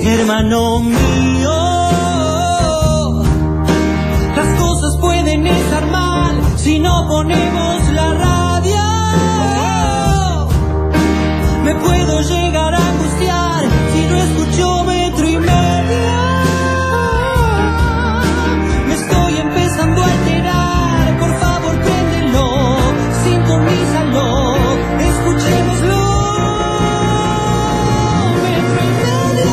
hermano mío. Las cosas pueden estar mal si no ponemos la radio. Me puedo llegar a angustiar si no escucho Metro y Medio. Me estoy empezando a alterar, por favor préndelo, sintonízalo, escuchémoslo. Metro y Medio.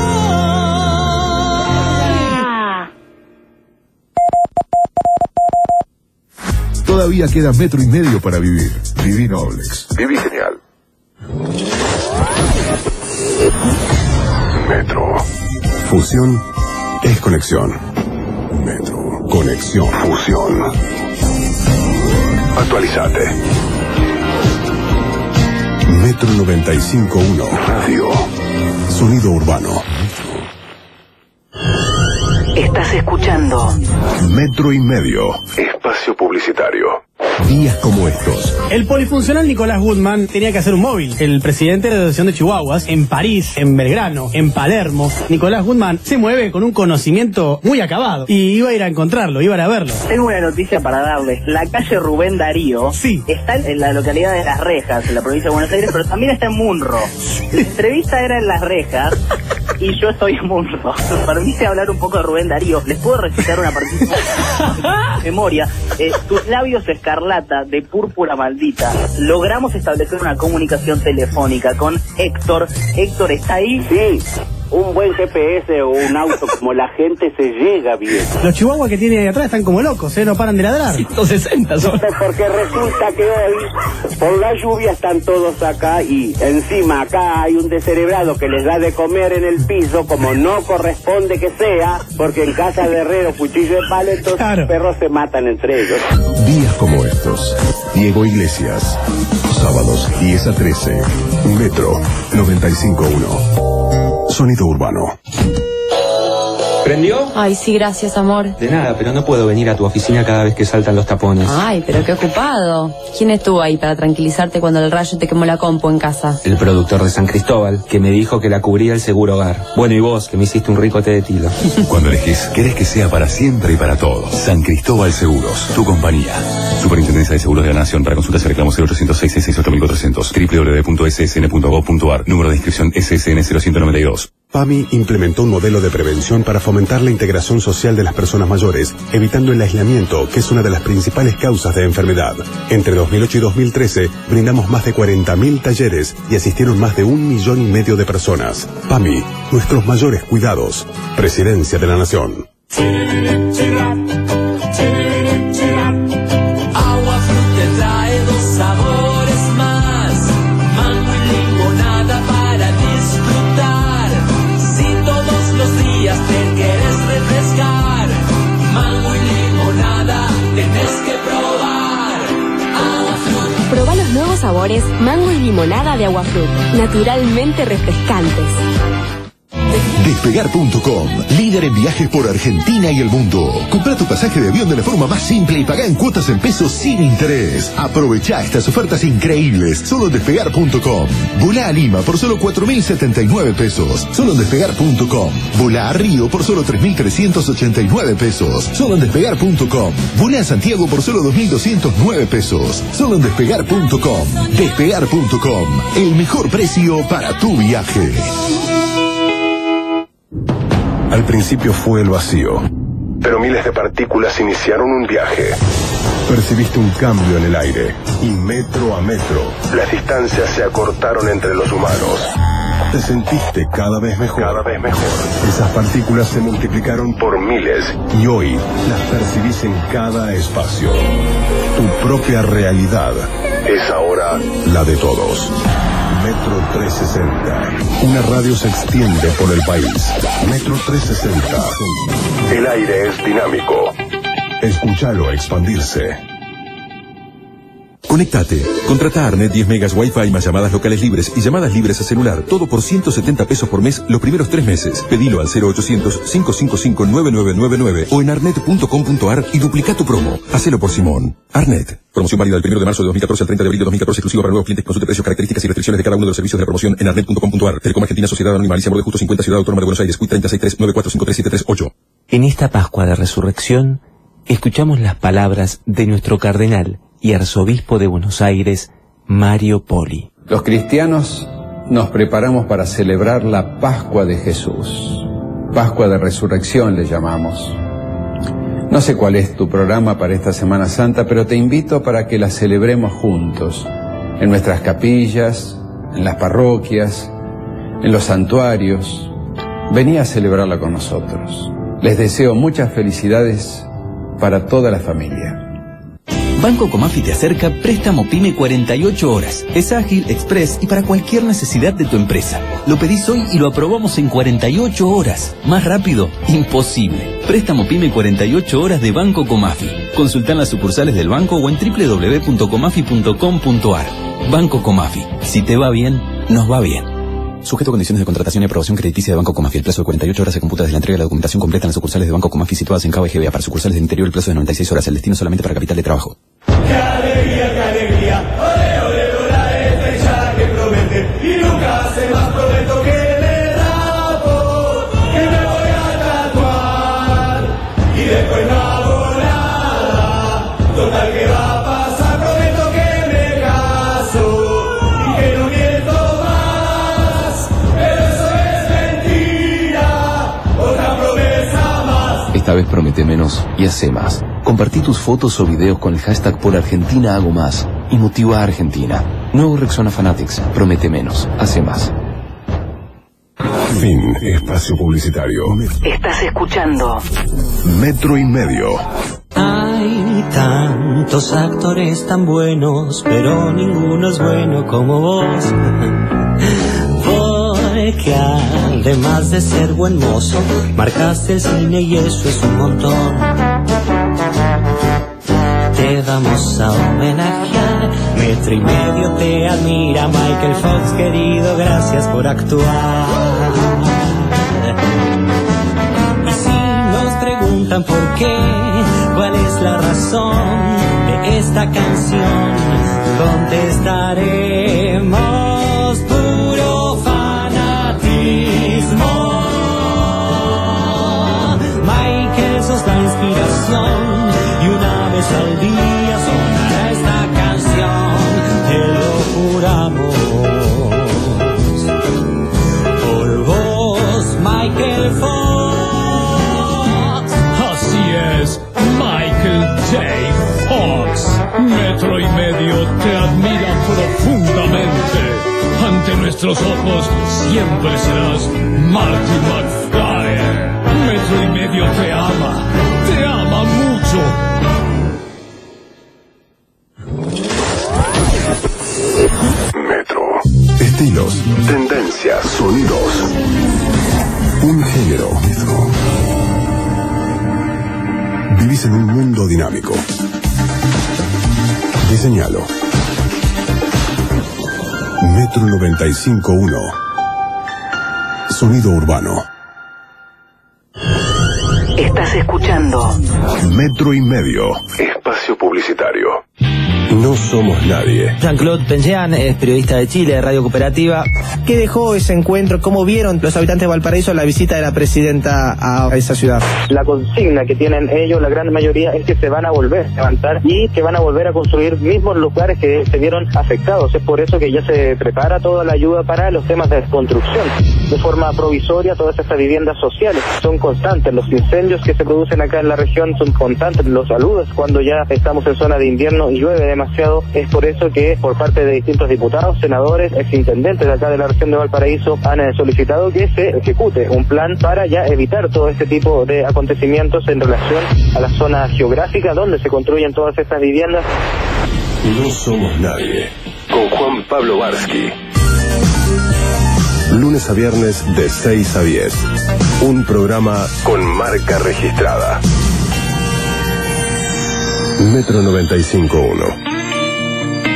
Todavía queda metro y medio para vivir. Viví Noblex. Viví genial. Metro. Fusión es conexión. Metro. Conexión. Fusión. Actualizate. Metro 95.1. Radio. Sonido urbano. Estás escuchando Metro y Medio. Espacio publicitario. Días como estos. El polifuncional Nicolás Woodman tenía que hacer un móvil. El presidente de la Asociación de Chihuahuas, en París, en Belgrano, en Palermo. Nicolás Woodman se mueve con un conocimiento muy acabado. Y iba a ir a encontrarlo, iba a ir a verlo. Tengo una noticia para darles. La calle Rubén Darío está en la localidad de Las Rejas, en la provincia de Buenos Aires, pero también está en Munro. La entrevista era en Las Rejas y yo estoy en Munro. Me permite hablar un poco de Rubén Darío. Les puedo recitar una partida de memoria. Tus labios escarlata de púrpura maldita. Logramos establecer una comunicación telefónica con Héctor. Héctor, ¿está ahí? Sí. Un buen GPS o un auto como la gente se llega bien. Los chihuahuas que tiene ahí atrás están como locos, no paran de ladrar. 160 son. Porque resulta que hoy, por la lluvia, están todos acá y encima acá hay un descerebrado que les da de comer en el piso como no corresponde que sea, porque en casa de herrero, cuchillo de palo, entonces los perros se matan entre ellos. Días como estos. Diego Iglesias. Sábados 10 a 13. Metro 95.1. Sonido urbano. ¿Prendió? Ay, sí, gracias, amor. De nada, pero no puedo venir a tu oficina cada vez que saltan los tapones. Ay, pero qué ocupado. ¿Quién estuvo ahí para tranquilizarte cuando el rayo te quemó la compu en casa? El productor de San Cristóbal, que me dijo que la cubría el seguro hogar. Bueno, y vos, que me hiciste un rico té de tilo. Cuando elegís, querés que sea para siempre y para todos. San Cristóbal Seguros, tu compañía. Superintendencia de Seguros de la Nación. Para consultas y reclamos 0806 668 www.ssn.gov.ar. Número de inscripción SSN 0192. PAMI implementó un modelo de prevención para fomentar la integración social de las personas mayores, evitando el aislamiento, que es una de las principales causas de enfermedad. Entre 2008 y 2013, brindamos más de 40.000 talleres y asistieron más de 1,5 millones de personas. PAMI, nuestros mayores cuidados. Presidencia de la Nación. Agua Fruta trae 2 sabores más, mango y limonada para disfrutar. Si todos los días te quieres refrescar, mango y limonada tenés que probar. Agua Fruta. Probá los nuevos sabores mango y limonada de Agua Fruta, naturalmente refrescantes. Despegar.com, líder en viajes por Argentina y el mundo. Compra tu pasaje de avión de la forma más simple y pagá en cuotas en pesos sin interés. Aprovechá estas ofertas increíbles solo en Despegar.com. Volá a Lima por solo 4.079 pesos, solo en Despegar.com. Volá a Río por solo 3.389 pesos, solo en Despegar.com. Volá a Santiago por solo 2.209 pesos, solo en Despegar.com. Despegar.com, el mejor precio para tu viaje. Al principio fue el vacío, pero miles de partículas iniciaron un viaje. Percibiste un cambio en el aire, y metro a metro, las distancias se acortaron entre los humanos. Te sentiste cada vez mejor. Cada vez mejor. Esas partículas se multiplicaron por miles, y hoy las percibís en cada espacio. Tu propia realidad es ahora la de todos. Metro 360. Una radio se extiende por el país. Metro 360. El aire es dinámico. Escúchalo expandirse. Conectate. Contrata Arnet 10 megas Wi-Fi más llamadas locales libres y llamadas libres a celular. Todo por 170 pesos por mes los primeros 3 meses. Pedilo al 0800-555-9999 o en arnet.com.ar y duplica tu promo. Hacelo por Simón. Arnet. Promoción válida del 1 de marzo de 2014 al 30 de abril de 2014, exclusivo para nuevos clientes. Consulte precios, características y restricciones de cada uno de los servicios de la promoción en arnet.com.ar. Telecom Argentina, Sociedad Anónima Alicia Borde Justo 50, Ciudad Autónoma de Buenos Aires, CUIT 3639453738. En esta Pascua de Resurrección, escuchamos las palabras de nuestro cardenal y arzobispo de Buenos Aires, Mario Poli. Los cristianos nos preparamos para celebrar la Pascua de Jesús. Pascua de Resurrección le llamamos. No sé cuál es tu programa para esta Semana Santa, pero te invito para que la celebremos juntos, en nuestras capillas, en las parroquias, en los santuarios. Vení a celebrarla con nosotros. Les deseo muchas felicidades para toda la familia. Banco Comafi te acerca Préstamo Pyme 48 horas. Es ágil, express y para cualquier necesidad de tu empresa. Lo pedís hoy y lo aprobamos en 48 horas. Más rápido, imposible. Préstamo Pyme 48 horas de Banco Comafi. Consultá en las sucursales del banco o en www.comafi.com.ar. Banco Comafi. Si te va bien, nos va bien. Sujeto a condiciones de contratación y aprobación crediticia de Banco Comafi. El plazo de 48 horas se computa desde la entrega de la documentación completa en las sucursales de Banco Comafi situadas en Cava y GBA. Para sucursales del interior el plazo de 96 horas. El destino solamente para capital de trabajo. ¡Qué alegría, qué alegría! ¡Ole, ole, la estrella que promete! Y nunca se más prometo que me rapo, que me voy a tatuar y después no hago nada. Total, ¿qué va a pasar? Prometo que me caso y que no miento más. Pero eso es mentira, otra promesa más. Esta vez promete menos y hace más. Compartí tus fotos o videos con el hashtag por Argentina hago más y motiva a Argentina. Nuevo Rexona Fanatics. Promete menos, hace más. Fin. Espacio publicitario. Estás escuchando Metro y Medio. Hay tantos actores tan buenos, pero ninguno es bueno como vos. Porque además de ser buen mozo, marcaste el cine y eso es un montón. Te vamos a homenajear, Metro y Medio te admira, Michael Fox querido, gracias por actuar. Y si nos preguntan por qué, cuál es la razón de esta canción, contestaremos puro fanatismo. Michael, sos la inspiración y una vez al día sonará esta canción, te lo juramos. Por vos, Michael Fox. Así es, Michael J. Fox. Metro y Medio te admira profundamente. Ante nuestros ojos siempre serás Marty McFly. Metro y Medio te ama mucho. Metro. Estilos, tendencias, sonidos. Un género. Metro. Vivís en un mundo dinámico. Diseñalo. Metro 95.1. Sonido urbano. Estás escuchando Metro y Medio. Espacio publicitario. No somos nadie. Jean-Claude Pengean es periodista de Chile, de Radio Cooperativa. ¿Qué dejó ese encuentro? ¿Cómo vieron los habitantes de Valparaíso la visita de la presidenta a esa ciudad? La consigna que tienen ellos, la gran mayoría, es que se van a volver a levantar y que van a volver a construir mismos lugares que se vieron afectados. Es por eso que ya se prepara toda la ayuda para los temas de desconstrucción. De forma provisoria, todas estas viviendas sociales son constantes. Los incendios que se producen acá en la región son constantes. Los saludos cuando ya estamos en zona de invierno y llueve demasiado. Es por eso que por parte de distintos diputados, senadores, exintendentes de acá de la región de Valparaíso han solicitado que se ejecute un plan para ya evitar todo este tipo de acontecimientos en relación a la zona geográfica donde se construyen todas estas viviendas. No somos nadie. Con Juan Pablo Barsky. Lunes a viernes de 6 a 10. Un programa con marca registrada. Metro 95.1.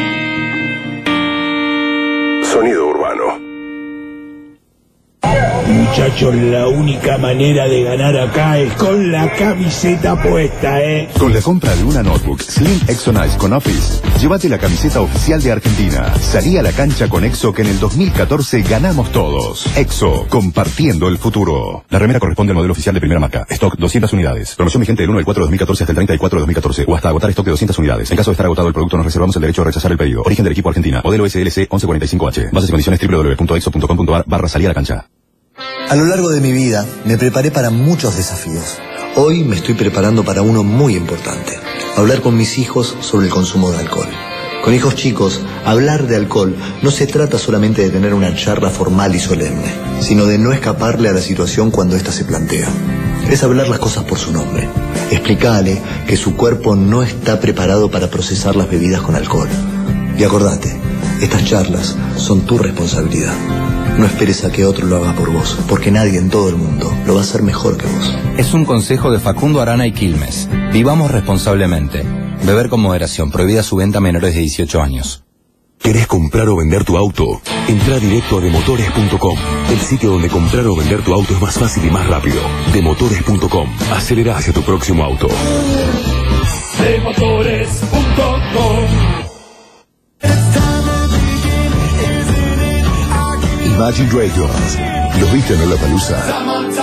muchachos, la única manera de ganar acá es con la camiseta puesta, Con la compra de una notebook Slim Exonice con Office, llévate la camiseta oficial de Argentina. Salí a la cancha con Exo, que en el 2014 ganamos todos. Exo, compartiendo el futuro. La remera corresponde al modelo oficial de primera marca. Stock 200 unidades. Promoción vigente del 1 del 4 de 2014 hasta el 30 del 4 de 2014. O hasta agotar stock de 200 unidades. En caso de estar agotado el producto, nos reservamos el derecho a rechazar el pedido. Origen del equipo Argentina. Modelo SLC 1145H. Bases y condiciones www.exo.com.ar/salir a la cancha. A lo largo de mi vida me preparé para muchos desafíos. Hoy me estoy preparando para uno muy importante. Hablar con mis hijos sobre el consumo de alcohol. Con hijos chicos, hablar de alcohol no se trata solamente de tener una charla formal y solemne, sino de no escaparle a la situación cuando ésta se plantea. Es hablar las cosas por su nombre. Explicarle que su cuerpo no está preparado para procesar las bebidas con alcohol. Y acordate, estas charlas son tu responsabilidad. No esperes a que otro lo haga por vos, porque nadie en todo el mundo lo va a hacer mejor que vos. Es un consejo de Facundo Arana y Quilmes. Vivamos responsablemente. Beber con moderación. Prohibida su venta a menores de 18 años. ¿Querés comprar o vender tu auto? Entra directo a demotores.com, el sitio donde comprar o vender tu auto es más fácil y más rápido. Demotores.com. Acelera hacia tu próximo auto. Demotores.com. Imagine Dragons. ¿Los viste en Lollapalooza?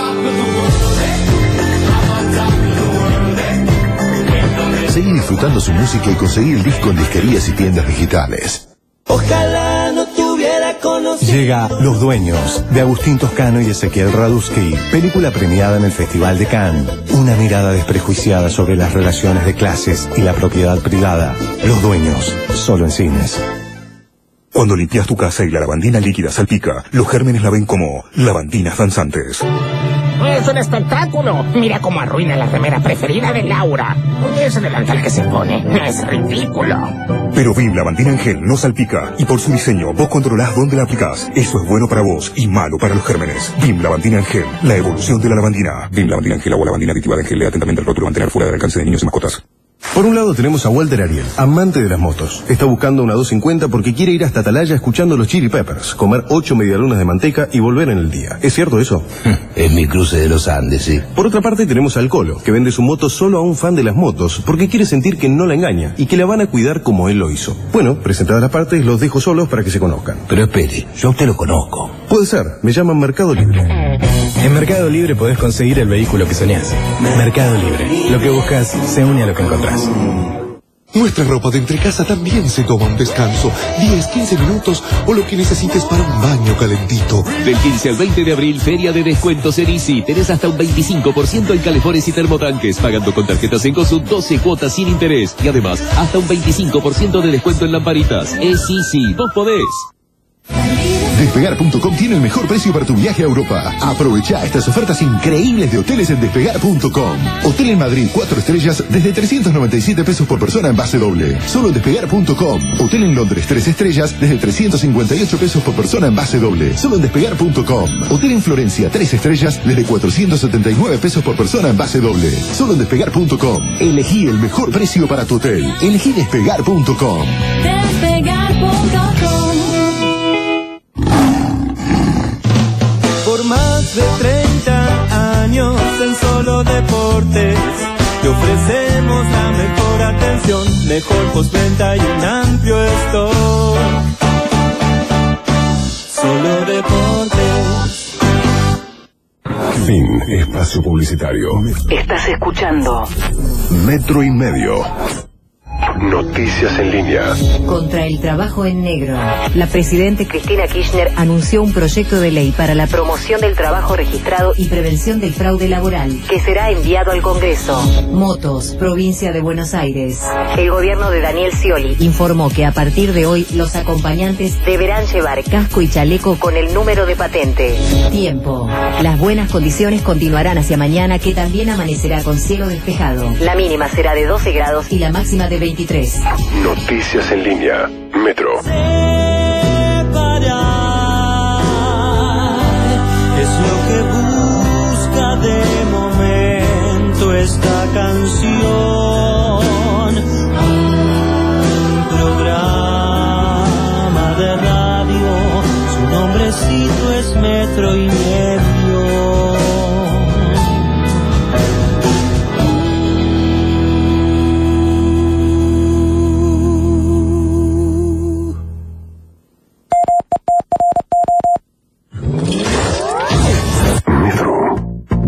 Seguí disfrutando su música y conseguí el disco en disquerías y tiendas digitales. Ojalá no te hubiera conocido. Llega Los Dueños, de Agustín Toscano y Ezequiel Radusky, película premiada en el Festival de Cannes. Una mirada desprejuiciada sobre las relaciones de clases y la propiedad privada. Los Dueños, solo en cines. Cuando limpias tu casa y la lavandina líquida salpica, los gérmenes la ven como lavandinas danzantes. ¡Es un espectáculo! Mira cómo arruina la remera preferida de Laura. Ese delantal que se pone es ridículo. Pero Vim Lavandina en gel no salpica, y por su diseño vos controlás dónde la aplicás. Eso es bueno para vos y malo para los gérmenes. Vim Lavandina en gel, la evolución de la lavandina. Vim Lavandina en gel, agua lavandina aditivada en gel. Lea atentamente el rótulo, mantener fuera del alcance de niños y mascotas. Por un lado tenemos a Walter Ariel, amante de las motos. Está buscando una 250 porque quiere ir hasta Atalaya escuchando los Chili Peppers, comer 8 medialunas de manteca y volver en el día. ¿Es cierto eso? Es mi cruce de los Andes, sí. Por otra parte tenemos al Colo, que vende su moto solo a un fan de las motos porque quiere sentir que no la engaña y que la van a cuidar como él lo hizo. Bueno, presentadas las partes, los dejo solos para que se conozcan. Pero espere, yo a usted lo conozco. Puede ser, me llaman Mercado Libre. En Mercado Libre podés conseguir el vehículo que soñás. Mercado Libre. Lo que buscas se une a lo que encontrás. Nuestra ropa de entrecasa también se toma un descanso. 10, 15 minutos o lo que necesites para un baño calentito. Del 15 al 20 de abril, feria de descuentos en Easy. Tenés hasta un 25% en calefores y termotanques. Pagando con tarjetas en Cosud 12 cuotas sin interés. Y además, hasta un 25% de descuento en lamparitas. Es Easy. Vos podés. Despegar.com tiene el mejor precio para tu viaje a Europa. Aprovecha estas ofertas increíbles de hoteles en Despegar.com. Hotel en Madrid 4 estrellas desde 397 pesos por persona en base doble. Solo en Despegar.com. Hotel en Londres 3 estrellas desde 358 pesos por persona en base doble. Solo en Despegar.com. Hotel en Florencia 3 estrellas desde 479 pesos por persona en base doble. Solo en Despegar.com. Elegí el mejor precio para tu hotel. Elegí Despegar.com. Despegar.com. Por más de 30 años en Solo Deportes te ofrecemos la mejor atención, mejor postventa y un amplio stock. Solo Deportes. Fin. Espacio publicitario. Estás escuchando Metro y Medio. Noticias en línea. Contra el trabajo en negro. La presidenta Cristina Kirchner anunció un proyecto de ley para la promoción del trabajo registrado y prevención del fraude laboral, que será enviado al Congreso. Motos, provincia de Buenos Aires. El gobierno de Daniel Scioli informó que a partir de hoy los acompañantes deberán llevar casco y chaleco con el número de patente. Tiempo. Las buenas condiciones continuarán hacia mañana, que también amanecerá con cielo despejado. La mínima será de 12 grados y la máxima de 23. Noticias en línea. Metro. Es lo que busca de momento esta canción. Un programa de radio, su nombrecito es Metro y Medio.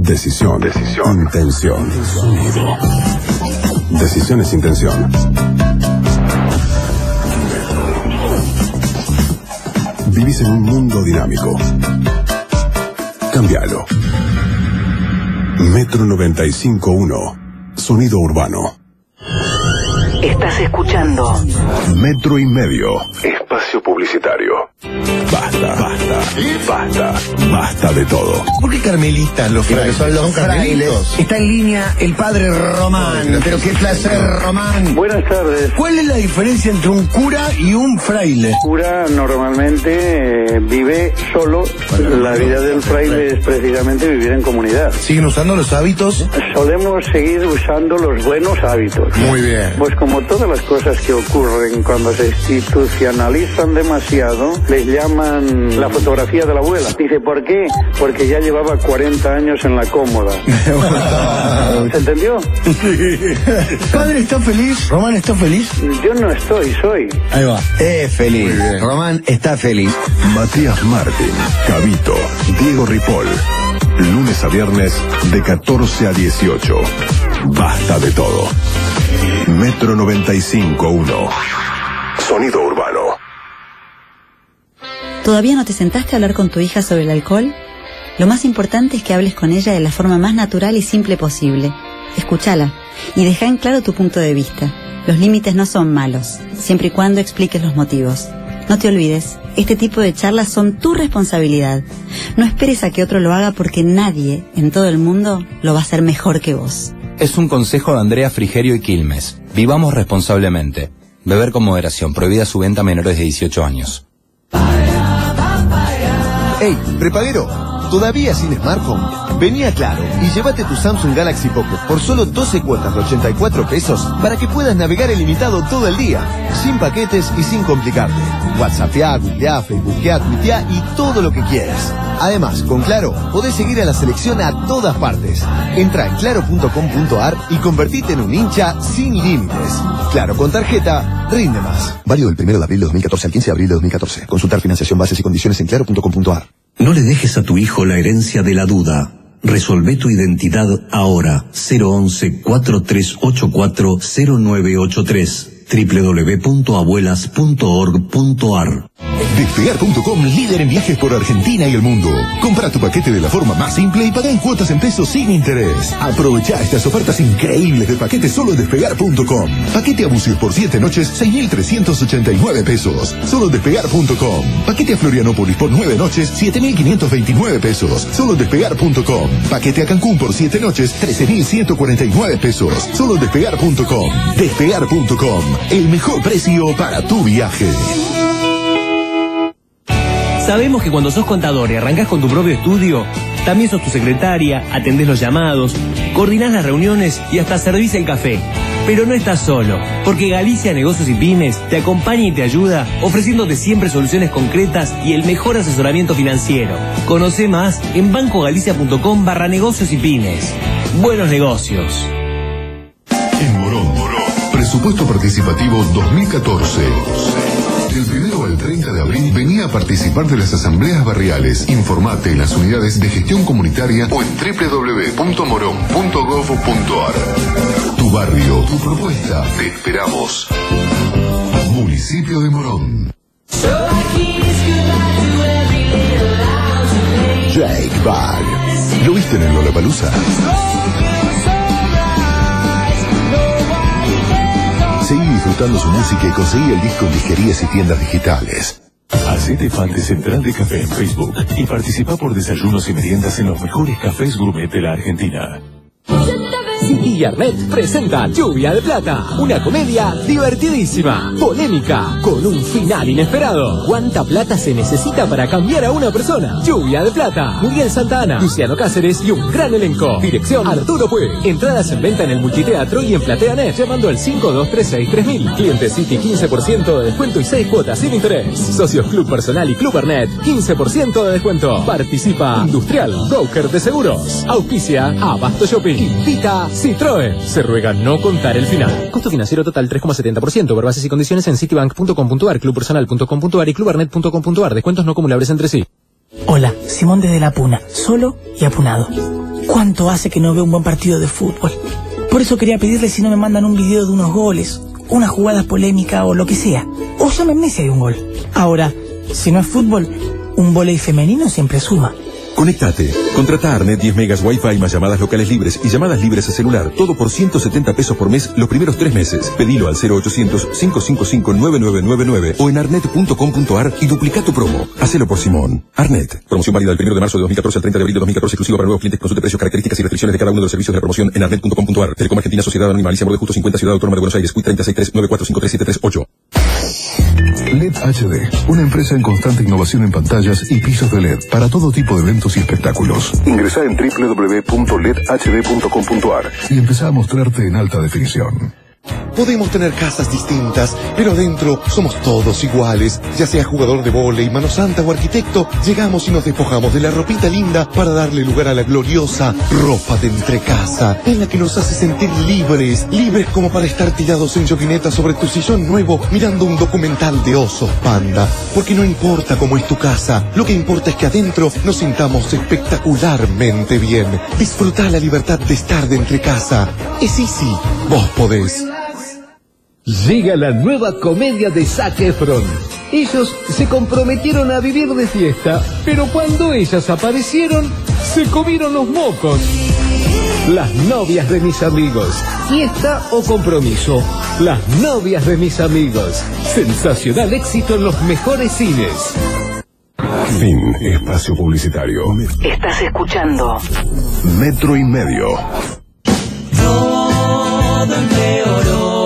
Decisión. Intención. Sonido. Decisión es intención. Vivís en un mundo dinámico. Cámbialo. Metro 95.1. Sonido urbano. Estás escuchando Metro y Medio. Espacio publicitario. Basta de todo. ¿Por qué carmelistas los frailes? Son los frailes. Está en línea el padre Román. Pero qué placer, Román. Buenas tardes. ¿Cuál es la diferencia entre un cura y un fraile? El cura normalmente vive solo. La vida del fraile es precisamente vivir en comunidad. ¿Siguen usando los hábitos? Solemos seguir usando los buenos hábitos. Muy bien. Pues como todas las cosas que ocurren cuando se institucionalizan demasiado, les llaman la fotografía de la abuela. Dice, ¿por qué? Porque ya llevaba 40 años en la cómoda. ¿Se entendió? ¿Padre está feliz? ¿Román está feliz? Yo no estoy, soy. Ahí va. Feliz. Román está feliz. Matías Martín, Cabito, Diego Ripoll. Lunes a viernes de 14 a 18. Basta de todo. Metro 95.1. Sonido urbano. ¿Todavía no te sentaste a hablar con tu hija sobre el alcohol? Lo más importante es que hables con ella de la forma más natural y simple posible. Escúchala y deja en claro tu punto de vista. Los límites no son malos, siempre y cuando expliques los motivos. No te olvides, este tipo de charlas son tu responsabilidad. No esperes a que otro lo haga porque nadie en todo el mundo lo va a hacer mejor que vos. Es un consejo de Andrea Frigerio y Quilmes. Vivamos responsablemente. Beber con moderación. Prohibida su venta a menores de 18 años. Ey, prepaguero, ¿todavía sin smartphone? Vení a Claro y llévate tu Samsung Galaxy Pocket por solo 12 cuotas de 84 pesos para que puedas navegar ilimitado todo el día, sin paquetes y sin complicarte. WhatsAppea, googleá, Facebookea, tuitea y todo lo que quieras. Además, con Claro, podés seguir a la selección a todas partes. Entra en claro.com.ar y convertite en un hincha sin límites. Claro, con tarjeta, rinde más. Válido del 1 de abril de 2014 al 15 de abril de 2014. Consultar financiación, bases y condiciones en claro.com.ar. No le dejes a tu hijo la herencia de la duda. Resolvé tu identidad ahora. 011-4384-0983. www.abuelas.org.ar. Despegar.com, líder en viajes por Argentina y el mundo. Compra tu paquete de la forma más simple y paga en cuotas en pesos sin interés. Aprovecha estas ofertas increíbles de paquete solo en Despegar.com. Paquete a Bucios por 7 noches, 6.389 pesos. Solo en Despegar.com. Paquete a Florianópolis por 9 noches, 7.529 pesos. Solo en Despegar.com. Paquete a Cancún por 7 noches, 13.149 pesos. Solo en Despegar.com. Despegar.com. El mejor precio para tu viaje. Sabemos que cuando sos contador y arrancás con tu propio estudio, también sos tu secretaria, atendés los llamados, coordinás las reuniones y hasta servís el café. Pero no estás solo, porque Galicia Negocios y Pymes te acompaña y te ayuda, ofreciéndote siempre soluciones concretas y el mejor asesoramiento financiero. Conoce más en bancogalicia.com/negocios y pymes. Buenos negocios. En Morón, presupuesto participativo 2014. Del 1 al 30 de abril venía a participar de las asambleas barriales. Informate en las unidades de gestión comunitaria o en www.moron.gov.ar. Tu barrio, tu propuesta. Te esperamos. Municipio de Morón. Jake Bag. ¿Lo viste en el Lollapalooza? Seguí disfrutando su música y conseguí el disco en disquerías y tiendas digitales. Hacete fan de Central de Café en Facebook y participa por desayunos y meriendas en los mejores cafés gourmet de la Argentina. City y Arnet presenta Lluvia de Plata, una comedia divertidísima, polémica, con un final inesperado. ¿Cuánta plata se necesita para cambiar a una persona? Lluvia de Plata, Muriel Santana, Luciano Cáceres y un gran elenco. Dirección Arturo Puig. Entradas en venta en el Multiteatro y en PlateaNet, llamando al 5236-3000. Cliente City 15% de descuento y 6 cuotas sin interés. Socios Club Personal y Club Arnet 15% de descuento. Participa Industrial, broker de seguros. Auspicia Abasto Shopping. Invita Citroën. Se ruega no contar el final. Costo financiero total 3,70%. Por bases y condiciones en citibank.com.ar, clubpersonal.com.ar y clubarnet.com.ar. Descuentos no acumulables entre sí. Hola, Simón desde La Puna. Solo y apunado. ¿Cuánto hace que no veo un buen partido de fútbol? Por eso quería pedirle si no me mandan un video de unos goles, una jugada polémica o lo que sea. O llámenme si hay un gol. Ahora, si no es fútbol, un vóley femenino siempre suma. Conéctate. Contrata a Arnet 10 megas Wi-Fi más llamadas locales libres y llamadas libres a celular. Todo por 170 pesos por mes los primeros 3 meses. Pedilo al 0800-555-9999 o en arnet.com.ar y duplica tu promo. Hacelo por Simón. Arnet. Promoción válida del 1 de marzo de 2014 al 30 de abril de 2014, exclusiva para nuevos clientes. Consulte precios, características y restricciones de cada uno de los servicios de la promoción en arnet.com.ar. Telecom Argentina, Sociedad Anónima Alicia Morde Justo 50, Ciudad Autónoma de Buenos Aires. CUI 3639453738. LED HD, una empresa en constante innovación en pantallas y pisos de LED para todo tipo de eventos y espectáculos. Ingresá en www.ledhd.com.ar y empezá a mostrarte en alta definición. Podemos tener casas distintas, pero adentro somos todos iguales. Ya sea jugador de vóley, mano santa o arquitecto, llegamos y nos despojamos de la ropita linda para darle lugar a la gloriosa ropa de entrecasa, en la que nos hace sentir libres, libres como para estar tirados en joguineta sobre tu sillón nuevo, mirando un documental de osos panda. Porque no importa cómo es tu casa, lo que importa es que adentro nos sintamos espectacularmente bien. Disfrutá la libertad de estar de entrecasa. Es easy, vos podés. Llega la nueva comedia de Zac Efron. Ellos se comprometieron a vivir de fiesta, pero cuando ellas aparecieron, se comieron los mocos. Las novias de mis amigos. Fiesta o compromiso. Las novias de mis amigos. Sensacional éxito en los mejores cines. Fin. Espacio publicitario. Estás escuchando Metro y Medio. Todo empeoró.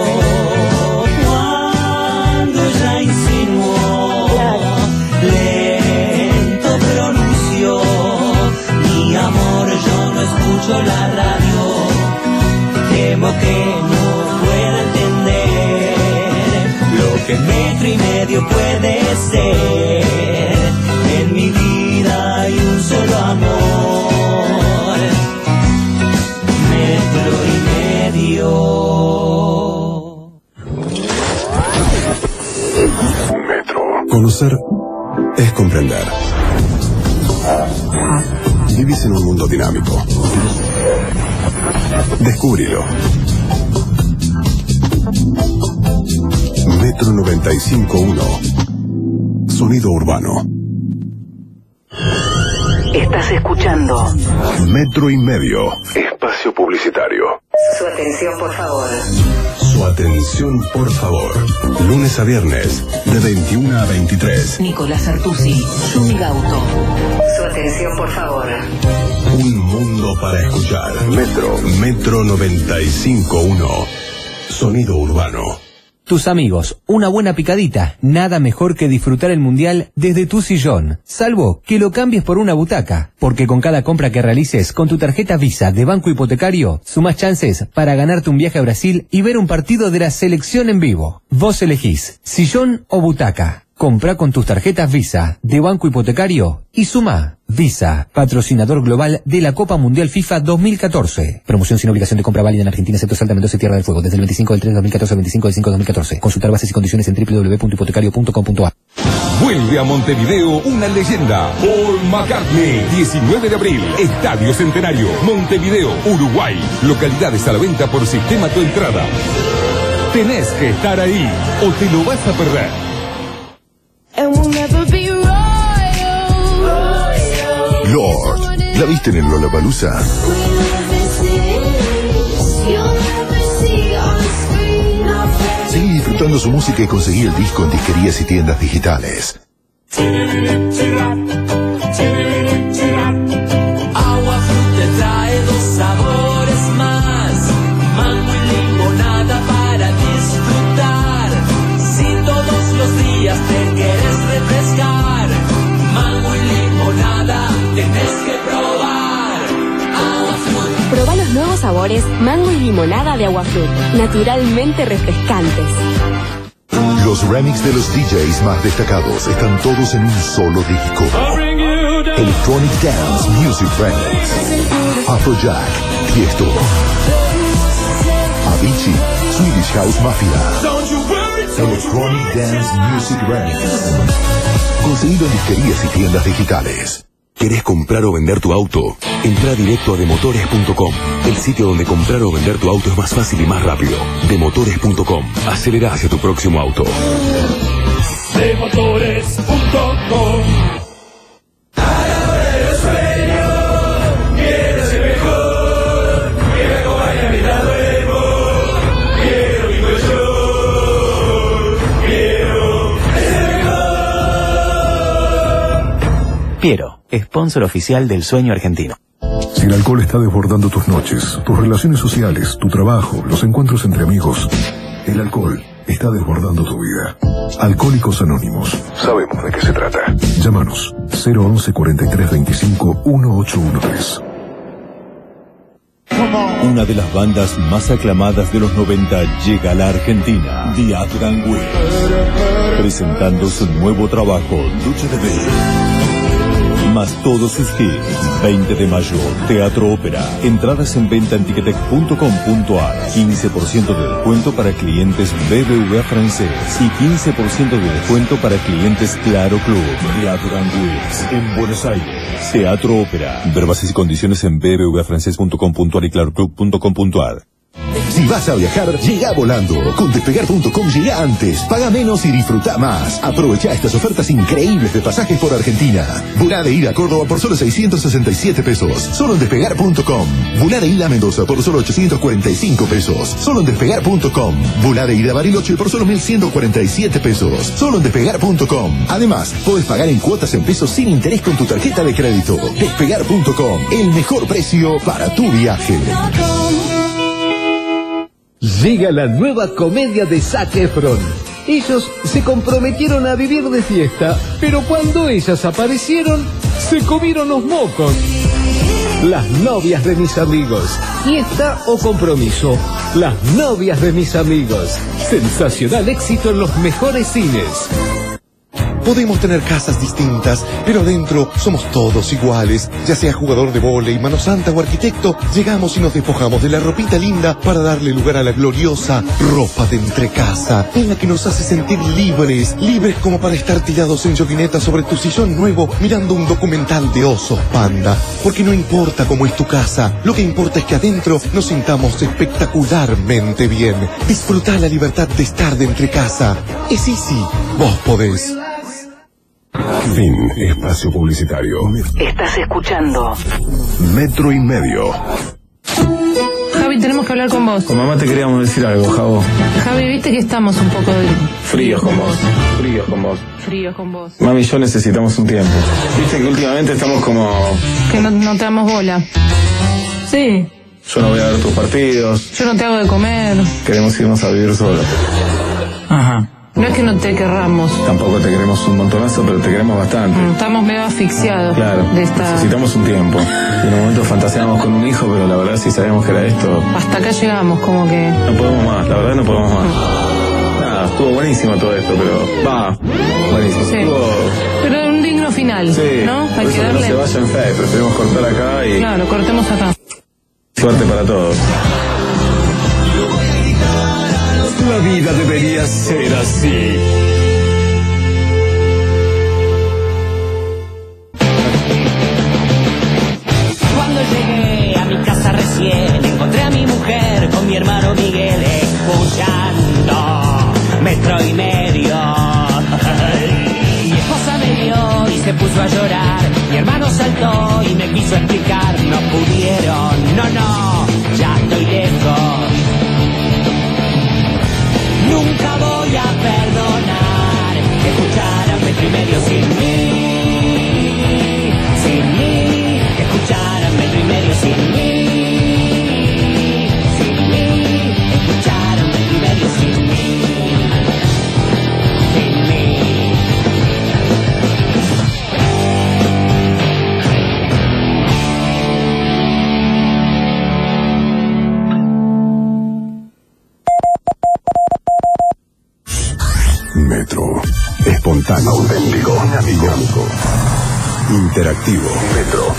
Escucho la radio, temo que no pueda entender lo que Metro y Medio puede ser. En mi vida hay un solo amor, Metro y Medio. Metro. Conocer es comprender. Vivís en un mundo dinámico. Descúbrilo. Metro 95.1. Sonido urbano. Estás escuchando Metro y Medio. Espacio publicitario. Su atención, por favor. Su atención, por favor. Lunes a viernes, de 21 a 23. Nicolás Artusi, Yumi Gauto. Su atención, por favor. Un mundo para escuchar. Metro 95.1. Sonido urbano. Tus amigos, una buena picadita, nada mejor que disfrutar el mundial desde tu sillón, salvo que lo cambies por una butaca, porque con cada compra que realices con tu tarjeta Visa de Banco Hipotecario, sumás chances para ganarte un viaje a Brasil y ver un partido de la selección en vivo. Vos elegís, sillón o butaca. Compra con tus tarjetas Visa de Banco Hipotecario y suma. Visa, patrocinador global de la Copa Mundial FIFA 2014. Promoción sin obligación de compra válida en Argentina, excepto Salta, Mendoza y Tierra del Fuego, desde el 25 del 3 de 2014 al 25 del 5 de 2014. Consultar bases y condiciones en www.hipotecario.com.ar. Vuelve a Montevideo una leyenda. Paul McCartney, 19 de abril, Estadio Centenario, Montevideo, Uruguay. Localidades a la venta por Sistema Tu Entrada. Tenés que estar ahí o te lo vas a perder. Lord, ¿la viste en el Lollapalooza? Seguí disfrutando su música y conseguí el disco en disquerías y tiendas digitales. Agua Fruta trae 2 sabores más, mango y limonada para disfrutar. Si todos los días te quieres refrescar, mango y limonada tenés que probar. Agua Fruta. Proba los nuevos sabores mango y limonada de Agua Fruta, naturalmente refrescantes. Los remix de los DJs más destacados están todos en un solo disco. Electronic Dance Music Remix. Afrojack, Tiesto, Avicii, Swedish House Mafia. Electronic Dance Music Remix. Conseguido en disquerías y tiendas digitales. ¿Querés comprar o vender tu auto? Entra directo a demotores.com, el sitio donde comprar o vender tu auto es más fácil y más rápido. Demotores.com. Acelera hacia tu próximo auto. Demotores.com. Piero, sponsor oficial del sueño argentino. Si el alcohol está desbordando tus noches, tus relaciones sociales, tu trabajo, los encuentros entre amigos, el alcohol está desbordando tu vida. Alcohólicos Anónimos. Sabemos de qué se trata. Llámanos 011 43 25 1813. Una de las bandas más aclamadas de los 90 llega a la Argentina, The Afghan Wigs, presentando su nuevo trabajo, Lucha de Bell. Más todos sus hits. 20 de mayo, Teatro Ópera. Entradas en venta en ticketek.com.ar. 15% de descuento para clientes BBVA francés y 15% de descuento para clientes Claro Club. Teatro Wigs en Buenos Aires. Teatro Ópera. Ver bases y condiciones en bbvafrancés.com.ar y claroclub.com.ar. Si vas a viajar, llega volando. Con Despegar.com llega antes. Paga menos y disfruta más. Aprovecha estas ofertas increíbles de pasajes por Argentina. Volá de ida a Córdoba por solo 667 pesos. Solo en Despegar.com. Volá de ida a Mendoza por solo 845 pesos. Solo en Despegar.com. Volá de ida a Bariloche por solo 1.147 pesos. Solo en Despegar.com. Además, puedes pagar en cuotas en pesos sin interés con tu tarjeta de crédito. Despegar.com. El mejor precio para tu viaje. Llega la nueva comedia de Zac Efron. Ellos se comprometieron a vivir de fiesta, pero cuando ellas aparecieron, se comieron los mocos. Las novias de mis amigos. Fiesta o compromiso. Las novias de mis amigos. Sensacional éxito en los mejores cines. Podemos tener casas distintas, pero adentro somos todos iguales. Ya sea jugador de vóley, mano santa o arquitecto, llegamos y nos despojamos de la ropita linda para darle lugar a la gloriosa ropa de entrecasa, en la que nos hace sentir libres, libres como para estar tirados en joguineta sobre tu sillón nuevo, mirando un documental de osos panda. Porque no importa cómo es tu casa, lo que importa es que adentro nos sintamos espectacularmente bien. Disfruta la libertad de estar de entrecasa. Es easy, vos podés. Fin. Espacio publicitario. Estás escuchando Metro y Medio. Javi, tenemos que hablar con vos. Con mamá te queríamos decir algo, Javo. Javi, viste que estamos un poco fríos con vos. Fríos con vos. Fríos con vos. Mami y yo necesitamos un tiempo. Viste que últimamente estamos como... Que no te damos bola. Sí. Yo no voy a ver tus partidos. Yo no te hago de comer. Queremos irnos a vivir solos. Ajá. No es que no te querramos. Tampoco te queremos un montonazo, pero te queremos bastante. Estamos medio asfixiados. Claro, necesitamos un tiempo. En un momento fantaseamos con un hijo, pero la verdad si sabíamos que era esto... Hasta acá llegamos, como que... No podemos más, la verdad no podemos más. Nada, estuvo buenísimo todo esto, pero... Va, buenísimo. Sí. Estuvo... Pero un digno final, sí, ¿no? Hay que darle... no se vaya en fe, preferimos cortar acá y... Claro, cortemos acá. Suerte para todos. La vida debería ser así. Cuando llegué a mi casa recién, encontré a mi mujer con mi hermano Miguel escuchando Metro y Medio. Mi esposa me vio y se puso a llorar. Mi hermano saltó y me quiso explicar. No pudieron, no, ya estoy lejos. Nunca voy a perdonar que escucharan Metro y Medio sin mí, que escucharan Metro y Medio sin mí, que escucharan Metro y Medio sin mí, Metro. Espontáneo, auténtico, dinámico, interactivo. Metro.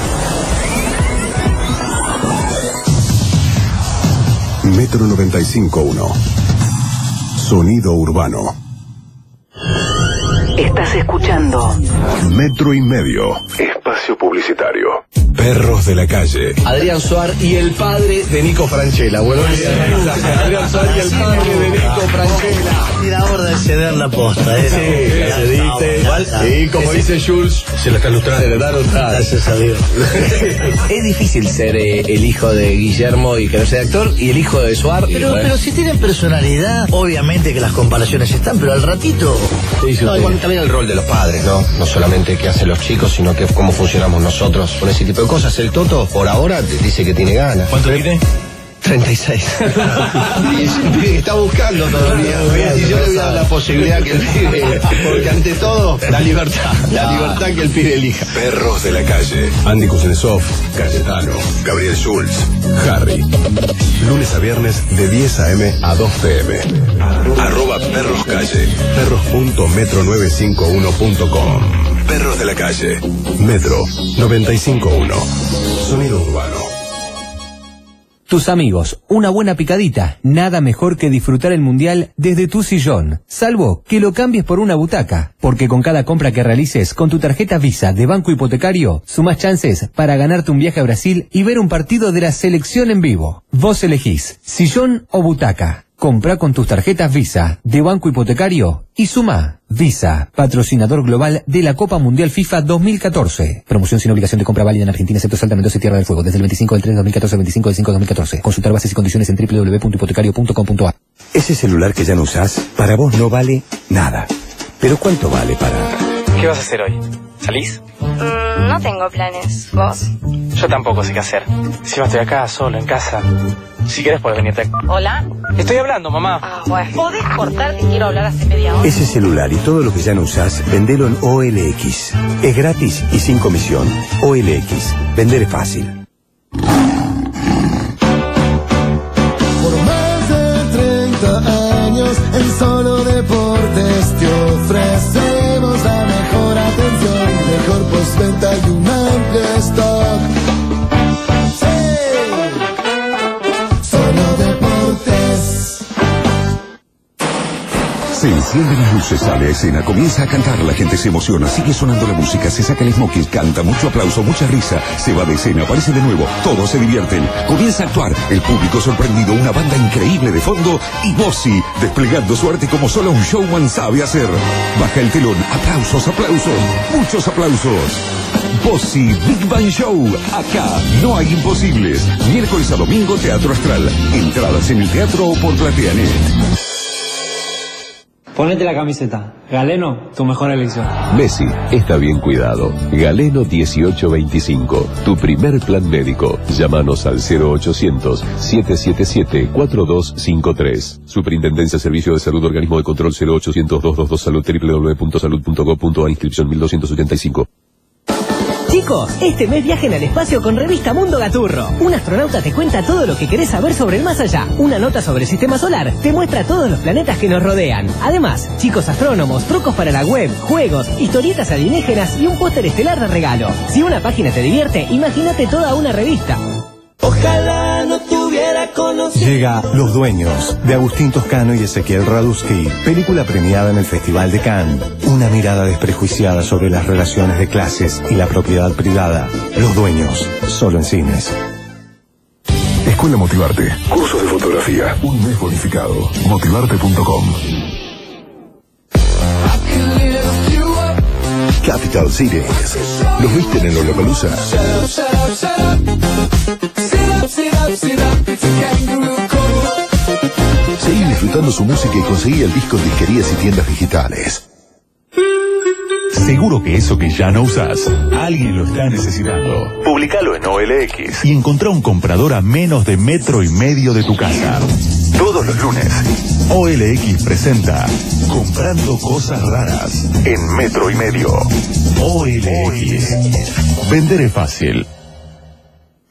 Metro 95.1. Sonido urbano. Estás escuchando Metro y Medio. Espacio publicitario. Perros de la calle. Adrián Suárez y el padre de Nico Franchella. Buenos días. Adrián Suárez y el padre de Nico Franchella. Y la hora de ceder la posta, ¿eh? Sí, cediste. Y como dice Jules, se la está lustrando. Se le da lustrada. Gracias a Dios. Es difícil ser el hijo de Guillermo y que no sea actor, y el hijo de Suárez. Pero si tienen personalidad, obviamente que las comparaciones están, pero al ratito. No, igual también el rol de los padres, ¿no? No solamente qué hacen los chicos, sino que cómo funcionamos nosotros con ese tipo de cosas. El Toto, por ahora, dice que tiene ganas. ¿Cuánto tiene? 36. Y es un pibe que está buscando todavía. Y yo le voy a dar la posibilidad que el pibe, porque ante todo, la libertad que el pibe elija. Perros de la calle. Andy Kuznetsov, Cayetano, Gabriel Schulz, Harry. Lunes a viernes de 10 a.m. a 2 p.m. @perroscalle. perros.metro951.com. Perros de la calle. Metro 951. Sonido urbano. Tus amigos, una buena picadita, nada mejor que disfrutar el mundial desde tu sillón, salvo que lo cambies por una butaca, porque con cada compra que realices con tu tarjeta Visa de Banco Hipotecario, sumás chances para ganarte un viaje a Brasil y ver un partido de la selección en vivo. Vos elegís, sillón o butaca. Compra con tus tarjetas Visa de Banco Hipotecario y suma. Visa, patrocinador global de la Copa Mundial FIFA 2014. Promoción sin obligación de compra válida en Argentina, excepto Salta, Mendoza y Tierra del Fuego. Desde el 25 del 3 de 2014 al 25 del 5 de 2014. Consultar bases y condiciones en www.hipotecario.com.ar. Ese celular que ya no usás, para vos no vale nada. ¿Pero cuánto vale para...? ¿Qué vas a hacer hoy? ¿Salís? No tengo planes. ¿Vos? Yo tampoco sé qué hacer. Encima estoy acá, solo, en casa. Si quieres puedes venirte. ¿Hola? Estoy hablando, mamá. Bueno. ¿Podés cortar que quiero hablar hace media hora? Ese celular y todo lo que ya no usás, vendelo en OLX. Es gratis y sin comisión. OLX. Vender es fácil. Por más de 30 años en Solo Deportes te ofrecemos la mejor atención, mejor postventa y un amplio stock. Se encienden las luces, sale a escena, comienza a cantar, la gente se emociona, sigue sonando la música, se saca el smoking, canta, mucho aplauso, mucha risa, se va de escena, aparece de nuevo, todos se divierten, comienza a actuar, el público sorprendido, una banda increíble de fondo y Bossi, desplegando su arte como solo un showman sabe hacer. Baja el telón, aplausos, aplausos, muchos aplausos. Bossi Big Bang Show, acá no hay imposibles. Miércoles a domingo, Teatro Astral, entradas en el teatro o por PlateaNet. Ponete la camiseta. Galeno, tu mejor elección. Messi está bien cuidado. Galeno 1825, tu primer plan médico. Llámanos al 0800-777-4253. Superintendencia Servicio de Salud, Organismo de Control 0800-222 Salud, www.salud.gov.ar, inscripción 1285. Chicos, este mes viajen al espacio con Revista Mundo Gaturro. Un astronauta te cuenta todo lo que querés saber sobre el más allá. Una nota sobre el sistema solar te muestra todos los planetas que nos rodean. Además, chicos astrónomos, trucos para la web, juegos, historietas alienígenas y un póster estelar de regalo. Si una página te divierte, imagínate toda una revista. Ojalá no tuviera conocido. Llega Los Dueños, de Agustín Toscano y Ezequiel Radusky, película premiada en el Festival de Cannes. Una mirada desprejuiciada sobre las relaciones de clases y la propiedad privada. Los Dueños, solo en cines. Escuela Motivarte. Cursos de fotografía. Un mes bonificado. Motivarte.com. Capital Cities. ¿Los viste en el Lollapalooza? Seguí disfrutando su música y conseguí el disco en disquerías y tiendas digitales. Seguro que eso que ya no usás, alguien lo está necesitando. Publicalo en OLX y encontrá un comprador a menos de metro y medio de tu casa. Todos los lunes, OLX presenta Comprando Cosas Raras en metro y medio. OLX. Vender es fácil.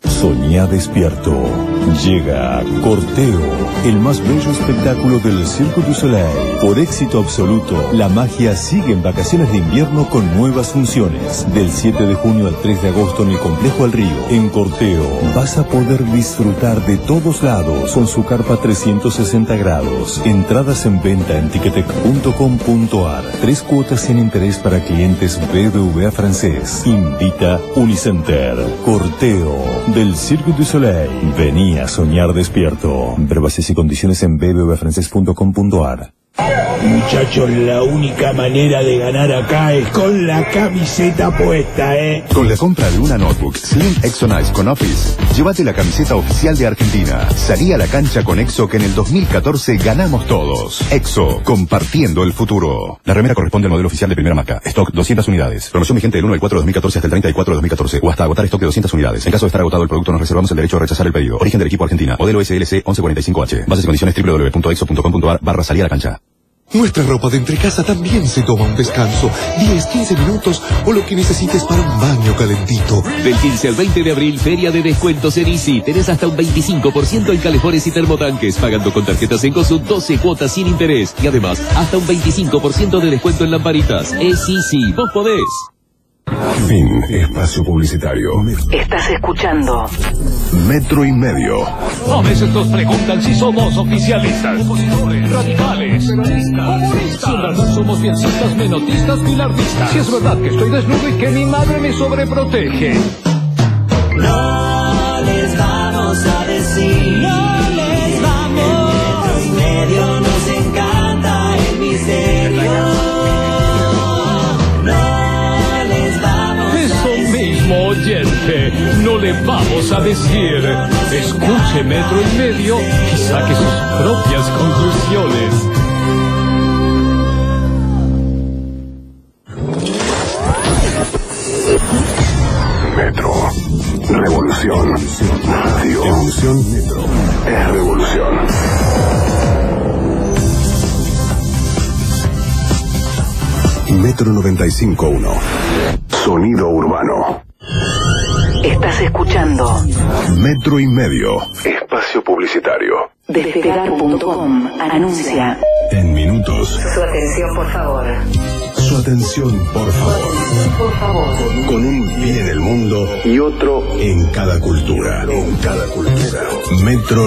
Soñá despierto. Llega Corteo, el más bello espectáculo del Cirque du Soleil. Por éxito absoluto, la magia sigue en vacaciones de invierno con nuevas funciones. Del 7 de junio al 3 de agosto en el Complejo al Río. En Corteo vas a poder disfrutar de todos lados con su carpa 360 grados. Entradas en venta en ticketek.com.ar. 3 cuotas sin interés para clientes BBVA francés. Invita Unicenter. Corteo del Cirque du Soleil. Vení a soñar despierto. Ver bases y condiciones en bbvafrancés.com.ar. Muchachos, la única manera de ganar acá es con la camiseta puesta, Con la compra de una notebook Slim Exonice con Office, llévate la camiseta oficial de Argentina. Salí a la cancha con Exo, que en el 2014 ganamos todos. Exo, compartiendo el futuro. La remera corresponde al modelo oficial de primera marca. Stock 200 unidades. Promoción vigente del 1 del 4 de 2014 hasta el 30 del 4 de 2014 o hasta agotar stock de 200 unidades. En caso de estar agotado el producto, nos reservamos el derecho a rechazar el pedido. Origen del equipo Argentina. Modelo SLC 1145H. Bases y condiciones www.exo.com.ar/salí a la cancha. Nuestra ropa de entrecasa también se toma un descanso. 10, 15 minutos o lo que necesites para un baño calentito. Del 15 al 20 de abril, feria de descuentos en Easy. Tenés hasta un 25% en calefones y termotanques. Pagando con tarjetas Encosud 12 cuotas sin interés. Y además, hasta un 25% de descuento en lamparitas. Es Easy. Vos podés. Fin. Espacio publicitario. Estás escuchando Metro y Medio. A veces nos preguntan si somos oficialistas, opositores, radicales, comunistas. Si en verdad somos bienistas, menotistas, bilardistas. Si es verdad que estoy desnudo y que mi madre me sobreprotege. No les vamos a decir, no les vamos. En Metro y Medio nos encanta el misterio. Oyente, no le vamos a decir. Escuche Metro y Medio y saque sus propias conclusiones. Metro. Revolución. Radio. Evolución Metro. Es revolución. Metro 95.1. Sonido urbano. Estás escuchando Metro y Medio. Espacio publicitario. Despegar.com anuncia. En minutos. Su atención, por favor. Su atención, por favor. Por favor. Con un pie en el mundo y otro en cada cultura. En cada cultura. Metro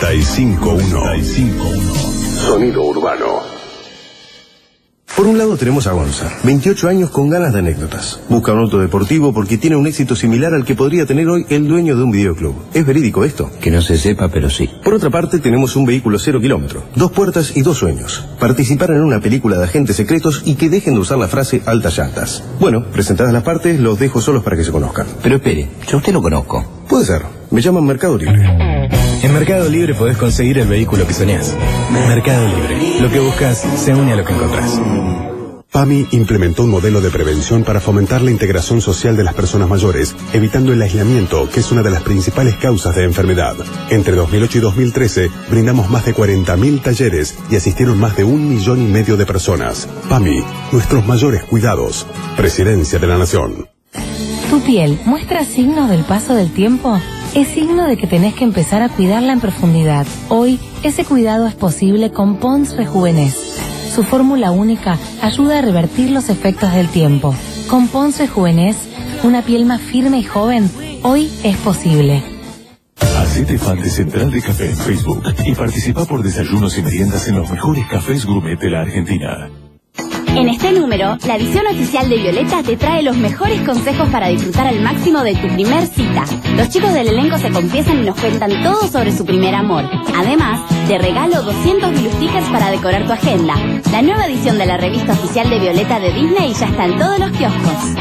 95.1. Sonido urbano. Por un lado tenemos a Gonza, 28 años con ganas de anécdotas. Busca un auto deportivo porque tiene un éxito similar al que podría tener hoy el dueño de un videoclub. ¿Es verídico esto? Que no se sepa, pero sí. Por otra parte tenemos un vehículo 0 kilómetro, 2 puertas y 2 sueños. Participar en una película de agentes secretos y que dejen de usar la frase altas llantas. Bueno, presentadas las partes, los dejo solos para que se conozcan. Pero espere, yo a usted lo conozco. Puede ser, me llaman Mercado Libre. En Mercado Libre podés conseguir el vehículo que soñás. Mercado Libre, lo que buscas se une a lo que encontrás. PAMI implementó un modelo de prevención para fomentar la integración social de las personas mayores, evitando el aislamiento, que es una de las principales causas de enfermedad. Entre 2008 y 2013, brindamos más de 40.000 talleres y asistieron más de 1,5 millones de personas. PAMI, nuestros mayores cuidados. Presidencia de la Nación. ¿Tu piel muestra signos del paso del tiempo? Es signo de que tenés que empezar a cuidarla en profundidad. Hoy, ese cuidado es posible con Pond's Rejuvenez. Su fórmula única ayuda a revertir los efectos del tiempo. Con Pond's Rejuvenez, una piel más firme y joven, hoy es posible. Hacete fan de Central de Café en Facebook y participa por desayunos y meriendas en los mejores cafés gourmet de la Argentina. En este número, la edición oficial de Violeta te trae los mejores consejos para disfrutar al máximo de tu primer cita. Los chicos del elenco se confiesan y nos cuentan todo sobre su primer amor. Además, te regalo 200 Blue Stickers para decorar tu agenda. La nueva edición de la revista oficial de Violeta de Disney ya está en todos los kioscos.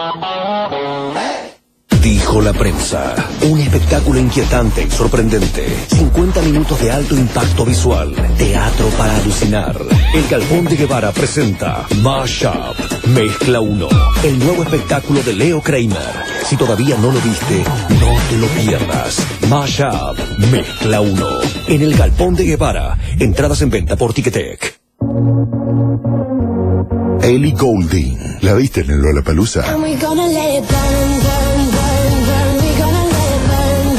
Dijo la prensa. Un espectáculo inquietante y sorprendente. 50 minutos de alto impacto visual. Teatro para alucinar. El Galpón de Guevara presenta Mashup, Mezcla 1. El nuevo espectáculo de Leo Kramer. Si todavía no lo viste, no te lo pierdas. Mashup, Mezcla 1. En el Galpón de Guevara. Entradas en venta por Ticketek. Ellie Goulding. ¿La viste en el Lollapalooza?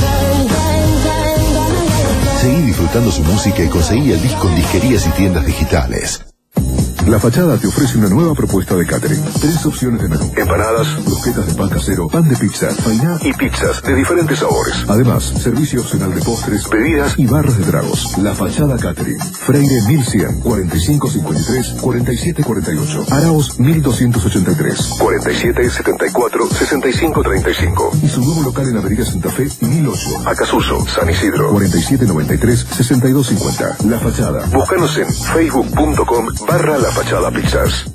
disfrutando su música y conseguí el disco en disquerías y tiendas digitales. La Fachada te ofrece una nueva propuesta de catering. 3 opciones de menú: empanadas, croquetas de pan casero, pan de pizza, fainá y pizzas de diferentes sabores. Además, servicio opcional de postres, bebidas y barras de tragos. La Fachada Catering. Freire 1100, 4553, 4748. Araos 1283, 4774, 6535. Y su nuevo local en Avenida Santa Fe, 1008. Acasuso, San Isidro, 4793, 6250. La Fachada. Búscanos en facebook.com/La Fachada Pizzas.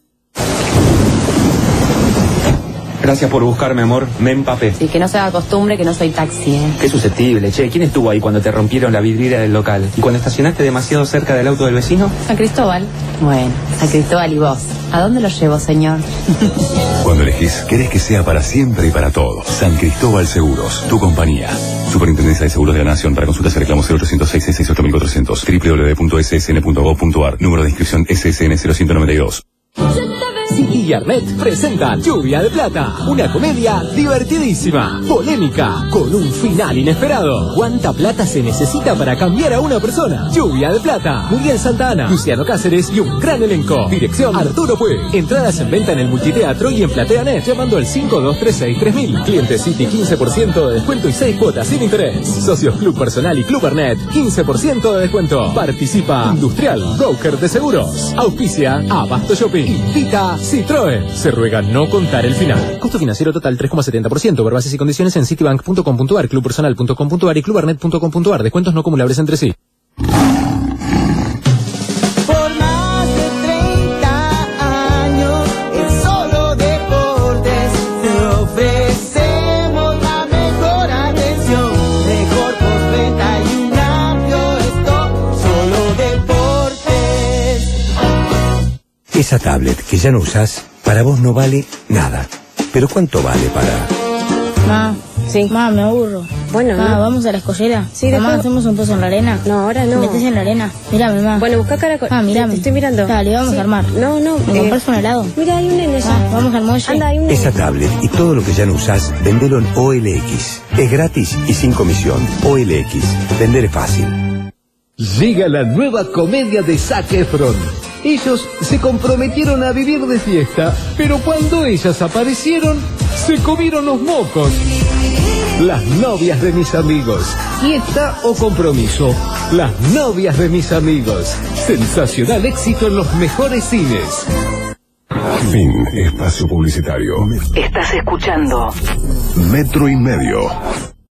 Gracias por buscarme, amor. Me empapé. Y que no se haga costumbre que no soy taxi, ¿eh? Qué susceptible. Che, ¿quién estuvo ahí cuando te rompieron la vidriera del local? ¿Y cuando estacionaste demasiado cerca del auto del vecino? San Cristóbal. Bueno, San Cristóbal y vos. ¿A dónde lo llevo, señor? Cuando elegís, querés que sea para siempre y para todos. San Cristóbal Seguros, tu compañía. Superintendencia de Seguros de la Nación. Para consultas y reclamos 0806-668-400. www.ssn.gov.ar. Número de inscripción SSN 0192. City y Arnet presentan Lluvia de Plata, una comedia divertidísima, polémica, con un final inesperado. ¿Cuánta plata se necesita para cambiar a una persona? Lluvia de Plata, Muriel Santana, Luciano Cáceres y un gran elenco. Dirección Arturo Puig. Entradas en venta en el Multiteatro y en PlateaNet llamando al 5236-3000. Cliente City 15% de descuento y 6 cuotas sin interés. Socios Club Personal y Club Arnet 15% de descuento. Participa Industrial, broker de seguros. Auspicia Abasto Shopping. Invita Citroën. Se ruega no contar el final. Costo financiero total 3,70%. Ver bases y condiciones en citibank.com.ar, clubpersonal.com.ar y clubarnet.com.ar. Descuentos no acumulables entre sí. Por más de 30 años en Solo Deportes te ofrecemos la mejor atención, mejor postventa y un amplio stock. Solo Deportes. Esa tablet que ya no usás, para vos no vale nada. ¿Pero cuánto vale para...? Sí. Me aburro. Bueno, no. Vamos a la escollera. Sí, mamá, hacemos un pozo en la arena. No, ahora no. Metés en la arena. Mírame, mamá. Bueno, busca caracol. Mírame. Te estoy mirando. Dale, vamos a armar. No. ¿Me compras un helado? Mira, hay un nene allá. Vamos al muelle. Anda, hay un nene. Esa tablet y todo lo que ya no usás, vendelo en OLX. Es gratis y sin comisión. OLX. Vender es fácil. Llega la nueva comedia de Zac Efron. Ellos se comprometieron a vivir de fiesta, pero cuando ellas aparecieron, se comieron los mocos. Las novias de mis amigos. ¿Fiesta o compromiso? Las novias de mis amigos. Sensacional éxito en los mejores cines. Fin. Espacio publicitario. Estás escuchando Metro y Medio.